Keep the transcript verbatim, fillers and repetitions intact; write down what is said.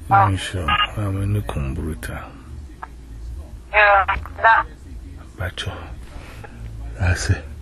I'm sure I'm in the Kumburuta. Yeah, that. Bacho. That's it.